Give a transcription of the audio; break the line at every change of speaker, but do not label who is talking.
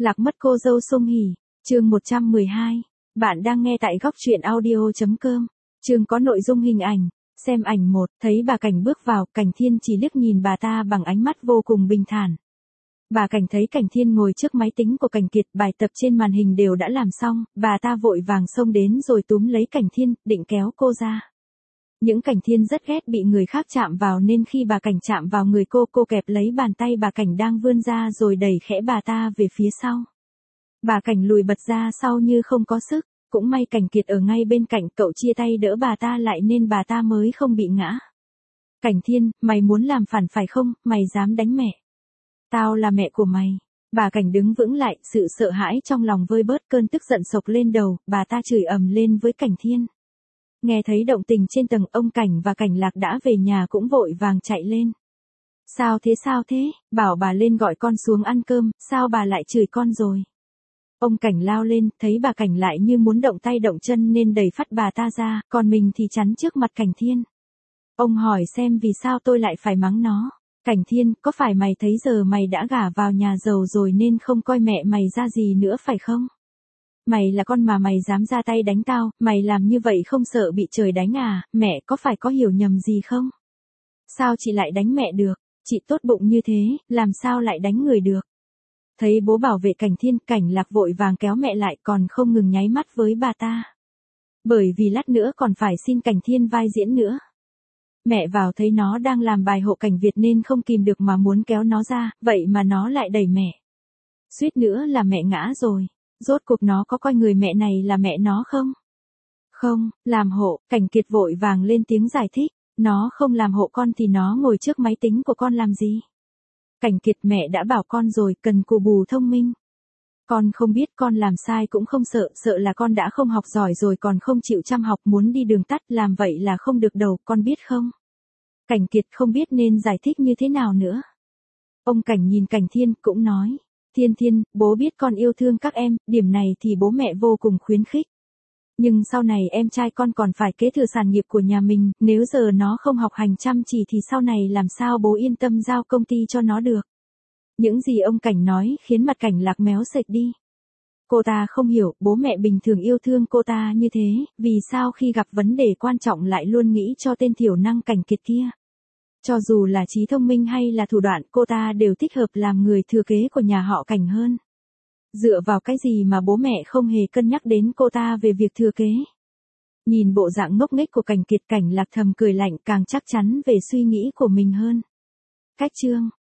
Lạc mất cô dâu Song Hỷ, chương 112. Bạn đang nghe tại góc truyện audio.com. Chương có nội dung hình ảnh. Xem ảnh 1, thấy bà Cảnh bước vào, Cảnh Thiên chỉ liếc nhìn bà ta bằng ánh mắt vô cùng bình thản. Bà Cảnh thấy Cảnh Thiên ngồi trước máy tính của Cảnh Kiệt, bài tập trên màn hình đều đã làm xong, bà ta vội vàng xông đến rồi túm lấy Cảnh Thiên, định kéo cô ra. Những Cảnh Thiên rất ghét bị người khác chạm vào nên khi bà Cảnh chạm vào người cô kẹp lấy bàn tay bà Cảnh đang vươn ra rồi đẩy khẽ bà ta về phía sau. Bà Cảnh lùi bật ra sau như không có sức, cũng may Cảnh Kiệt ở ngay bên cạnh, cậu chia tay đỡ bà ta lại nên bà ta mới không bị ngã. Cảnh Thiên, mày muốn làm phản phải không, mày dám đánh mẹ. Tao là mẹ của mày. Bà Cảnh đứng vững lại, sự sợ hãi trong lòng vơi bớt, cơn tức giận sộc lên đầu, bà ta chửi ầm lên với Cảnh Thiên. Nghe thấy động tình trên tầng, ông Cảnh và Cảnh Lạc đã về nhà cũng vội vàng chạy lên. Sao thế, bảo bà lên gọi con xuống ăn cơm, sao bà lại chửi con rồi. Ông Cảnh lao lên, thấy bà Cảnh lại như muốn động tay động chân nên đẩy phắt bà ta ra, còn mình thì chắn trước mặt Cảnh Thiên. Ông hỏi xem vì sao tôi lại phải mắng nó. Cảnh Thiên, có phải mày thấy giờ mày đã gả vào nhà giàu rồi nên không coi mẹ mày ra gì nữa phải không? Mày là con mà mày dám ra tay đánh tao, mày làm như vậy không sợ bị trời đánh à, mẹ có phải có hiểu nhầm gì không? Sao chị lại đánh mẹ được, chị tốt bụng như thế, làm sao lại đánh người được? Thấy bố bảo vệ Cảnh Thiên, Cảnh Lạc vội vàng kéo mẹ lại còn không ngừng nháy mắt với bà ta. Bởi vì lát nữa còn phải xin Cảnh Thiên vai diễn nữa. Mẹ vào thấy nó đang làm bài hộ Cảnh Việt nên không kìm được mà muốn kéo nó ra, vậy mà nó lại đẩy mẹ. Suýt nữa là mẹ ngã rồi. Rốt cuộc nó có coi người mẹ này là mẹ nó không? Không, làm hộ, Cảnh Kiệt vội vàng lên tiếng giải thích. Nó không làm hộ con thì nó ngồi trước máy tính của con làm gì? Cảnh Kiệt, mẹ đã bảo con rồi, cần cù bù thông minh. Con không biết con làm sai cũng không sợ, sợ là con đã không học giỏi rồi còn không chịu chăm học, muốn đi đường tắt, làm vậy là không được đâu, con biết không? Cảnh Kiệt không biết nên giải thích như thế nào nữa. Ông Cảnh nhìn Cảnh Thiên cũng nói. Thiên, bố biết con yêu thương các em, điểm này thì bố mẹ vô cùng khuyến khích. Nhưng sau này em trai con còn phải kế thừa sản nghiệp của nhà mình, nếu giờ nó không học hành chăm chỉ thì sau này làm sao bố yên tâm giao công ty cho nó được. Những gì ông Cảnh nói khiến mặt Cảnh Lạc méo sệch đi. Cô ta không hiểu, bố mẹ bình thường yêu thương cô ta như thế, vì sao khi gặp vấn đề quan trọng lại luôn nghĩ cho tên thiểu năng Cảnh Kiệt kia. Cho dù là trí thông minh hay là thủ đoạn, cô ta đều thích hợp làm người thừa kế của nhà họ Cảnh hơn. Dựa vào cái gì mà bố mẹ không hề cân nhắc đến cô ta về việc thừa kế. Nhìn bộ dạng ngốc nghếch của Cảnh Kiệt, Cảnh Lạc thầm cười lạnh, càng chắc chắn về suy nghĩ của mình hơn. Cách chương